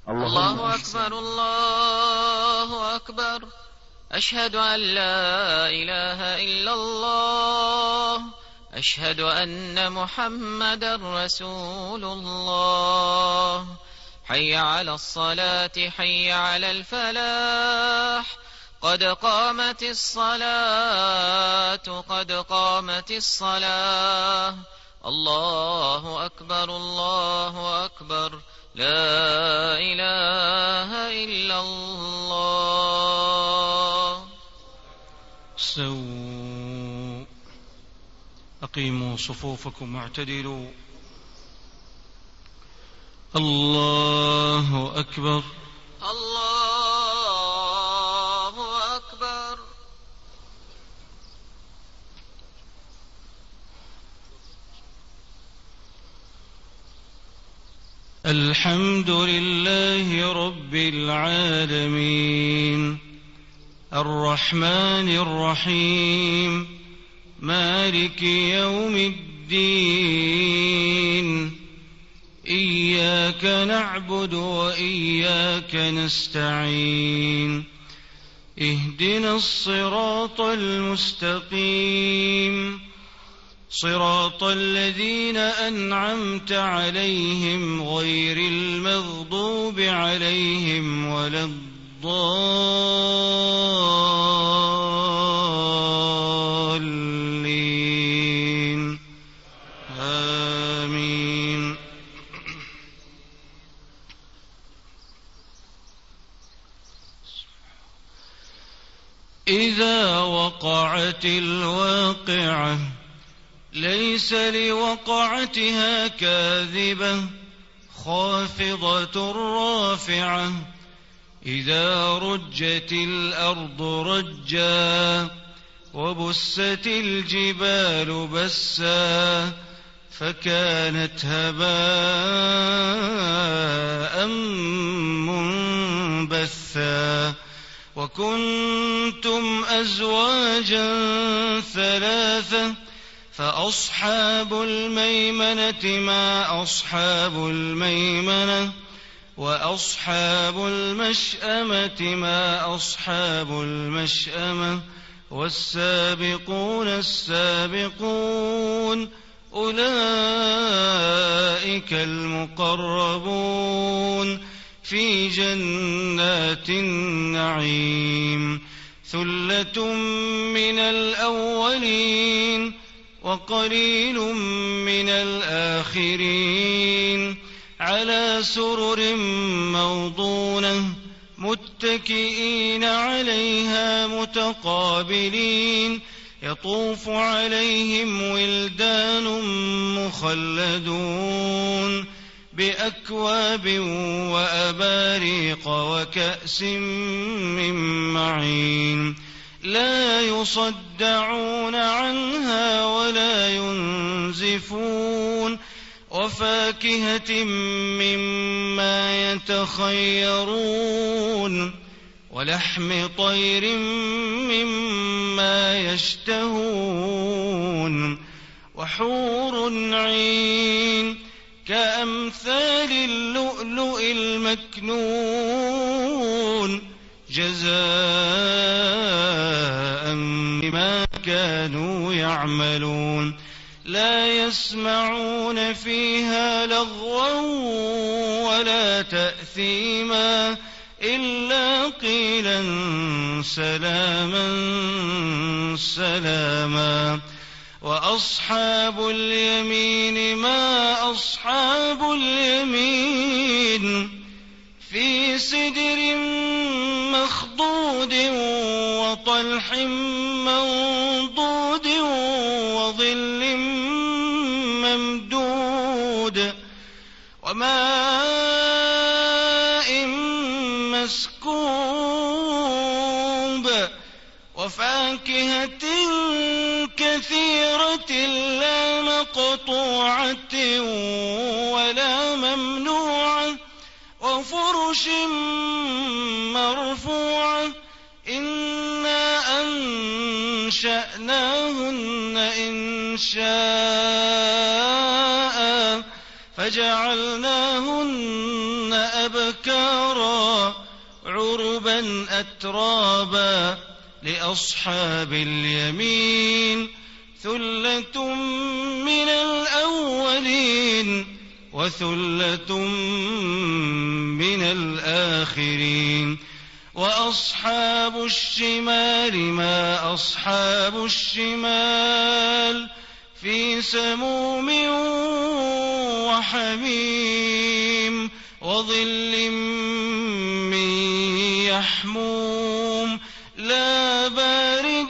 الله أكبر الله أكبر. أشهد أن لا إله إلا الله. أشهد أن محمدا رسول الله. حي على الصلاة حي على الفلاح. قد قامت الصلاة قد قامت الصلاة. الله أكبر الله أكبر. لا إله إلا الله. استووا، أقيموا صفوفكم واعتدلوا. الله أكبر الله أكبر. الحمد لله رب العالمين، الرحمن الرحيم، مالك يوم الدين. إياك نعبد وإياك نستعين. اهدنا الصراط المستقيم، صراط الذين أنعمت عليهم غير المغضوب عليهم ولا الضالين. آمين. إذا وقعت الواقعة ليس لوقعتها كاذبة خافضة رافعة. إذا رجت الأرض رجا وبست الجبال بسا فكانت هباء منبثا. وكنتم أزواجا ثلاثة فأصحاب الميمنة ما أصحاب الميمنة، وأصحاب المشأمة ما أصحاب المشأمة، والسابقون السابقون أولئك المقربون في جنات النعيم. ثلة من الأولين وقليل من الآخرين. على سرر موضونة متكئين عليها متقابلين. يطوف عليهم ولدان مخلدون بأكواب وأباريق وكأس من معين. لا يصدعون عنها ولا ينزفون. وفاكهة مما يتخيرون ولحم طير مما يشتهون. وحور عين كأمثال اللؤلؤ المكنون جزاء بما كانوا يعملون. لا يسمعون فيها لغوا ولا تأثيما إلا قيلا سلاما سلاما. وأصحاب اليمين ما أصحاب اليمين. في سدر مخضود وطلح منضود وظل ممدود وماء مسكوب. وفاكهة كثيرة لا مقطوعة ولا ممنوعة. وفرش مرفوعة. إنا أنشأناهن إنشاء فجعلناهن أبكارا عربا أترابا لأصحاب اليمين ثلة من الأولين وثلة من الآخرين وأصحاب الشمال ما أصحاب الشمال في سموم وحميم وظل من يحموم لا بارد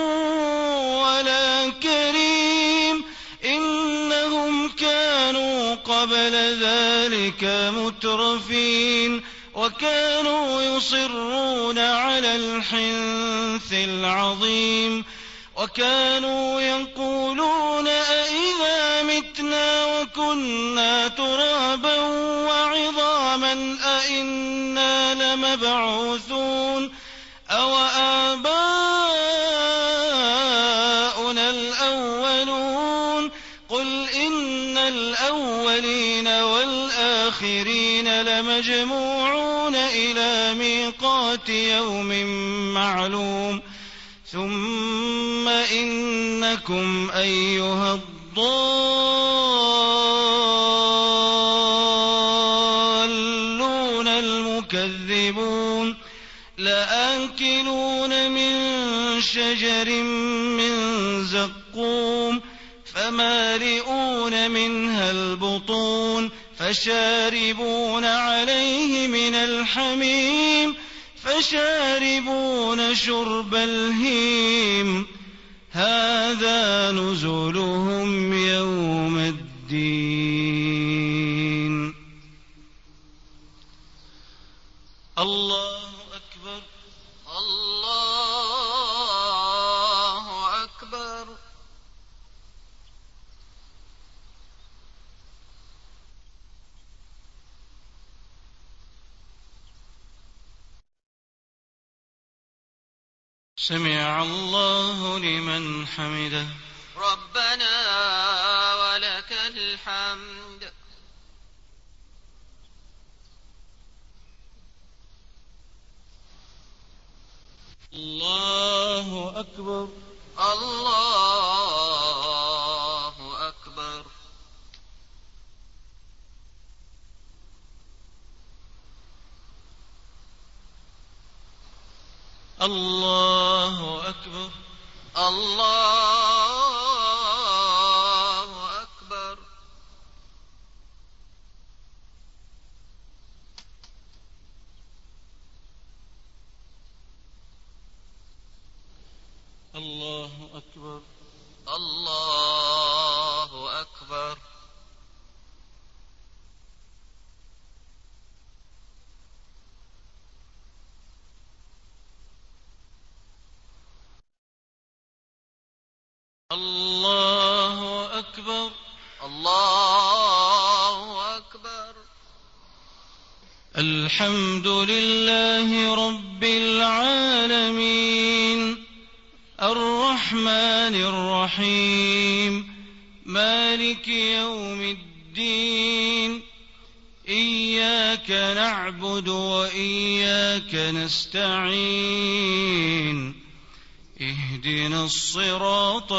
ولا كريم إنهم كانوا قبل ذلك مترفين وكانوا يصرون على الحنث العظيم وكانوا يقولون أئذا متنا وكنا ترابا وعظاما أئنا لمبعوثون أو آباؤنا الأولون قل إن الأولين والآخرين لمجموعون إلى ميقات يوم معلوم ثم إنكم أيها الضالون المكذبون لآكلون من شجر من زقوم فمالئون منها البطون فشاربون عليه من الحميم فشاربون شرب الهيم هذا نزلهم يوم الدين. الله أكبر الله أكبر. سمع الله لمن حمده ربنا ولك الحمد. الله أكبر الله أكبر. الله أكبر الله أكبر. الله أكبر الله أكبر. الله أكبر الله أكبر. الحمد لله رب العالمين الرحمن الرحيم مالك يوم الدين إياك نعبد وإياك نستعين اهدنا الصراط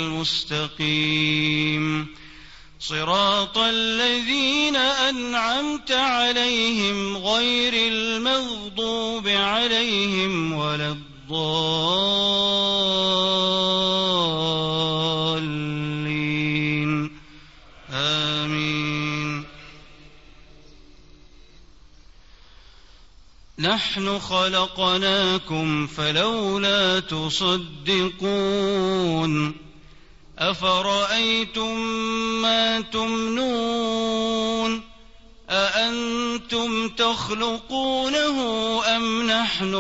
المستقيم صراط الذين أنعمت عليهم غير المغضوب عليهم ولا الضالين آمين. نحن خلقناكم فلولا تصدقون أفرأيتم ما تمنون أأنتم تخلقونه أم نحن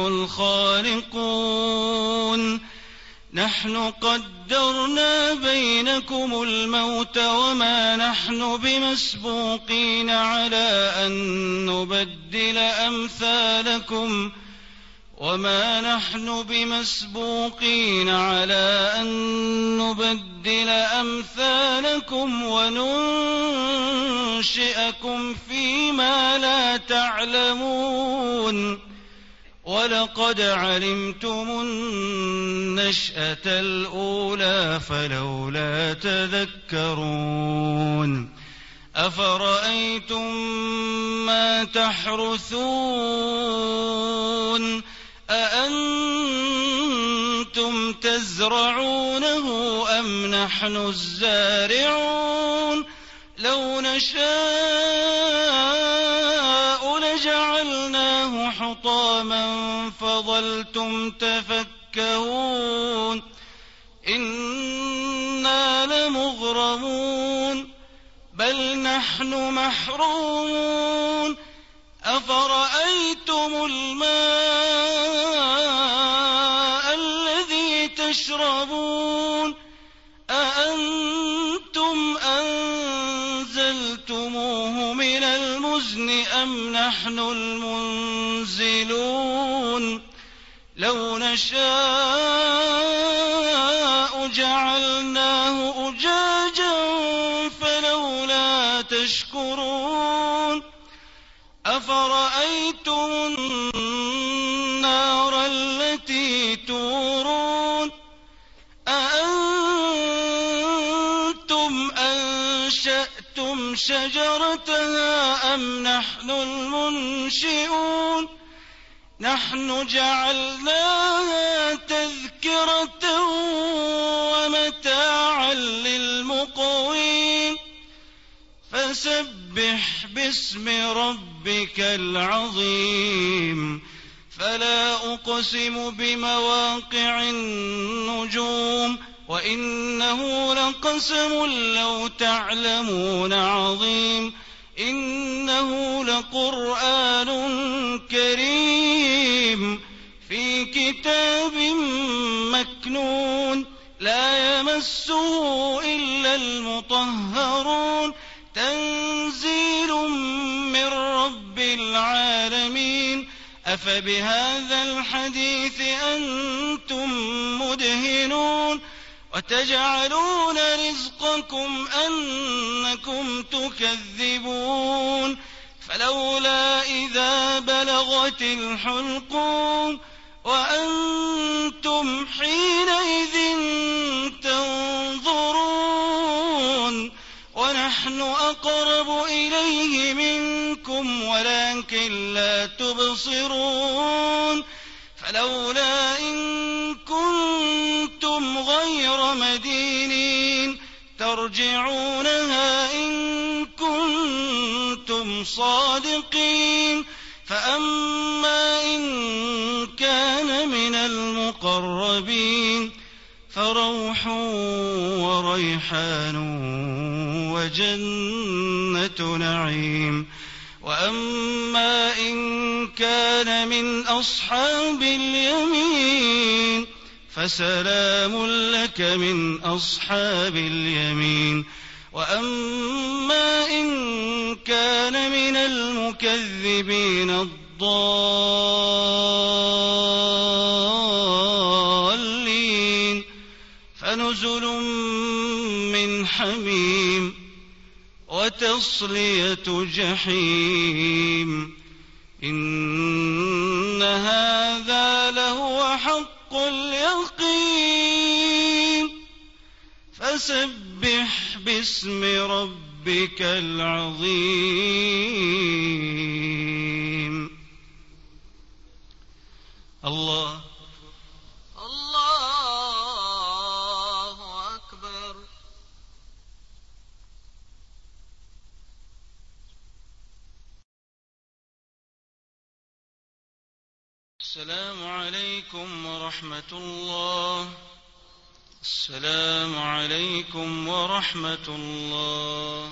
الخالقون نحن قدرنا بينكم الموت وما نحن بمسبوقين على أن نبدل أمثالكم وما نحن بمسبوقين على أن نبدل أمثالكم وننشئكم فيما لا تعلمون ولقد علمتم النشأة الأولى فلولا تذكرون أفرأيتم ما تحرثون أأنتم تزرعونه أم نحن الزارعون لو نشاء لجعلناه حطاما فظلتم تفكهون إنا لمغرمون بل نحن محرومون أفرأيتم الماء الذي تشربون أأنتم أنزلتموه من المزن أم نحن المنزلون لو نشاء جعلناه أجاجا فلولا تشكرون أفرأيتم النار التي تورون أأنتم أنشأتم شجرتها أم نحن المنشئون نحن جعلناها تذكرة ومتاعا للمقوين فسبح باسم ربك العظيم فلا أقسم بمواقع النجوم وإنه لقسم لو تعلمون عظيم إنه لقرآن كريم في كتاب مكنون لا يمسه إلا المطهرون تنزيل من رب العالمين أفبهذا الحديث أنتم مدهنون وتجعلون رزقكم أنكم تكذبون فلولا إذا بلغت الحلقوم وأنتم حينئذ تنظرون ونحن أقرب إليه منكم ولكن لا تبصرون فلولا إن كنتم غير مدينين ترجعونها إن كنتم صادقين فأما إن كان من المقربين فروح وريحان وجنة نعيم وأما إن كان من أصحاب اليمين فسلام لك من أصحاب اليمين وأما إن كان من المكذبين الضالين فنزل من حميم وتصلية جحيم إن هذا لهو حق اليقين فسبح باسم ربك العظيم الله أكبر. السلام عليكم ورحمة الله. السلام عليكم ورحمة الله.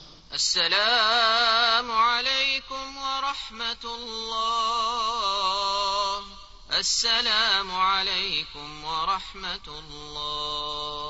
السلام عليكم ورحمة الله. السلام عليكم ورحمة الله.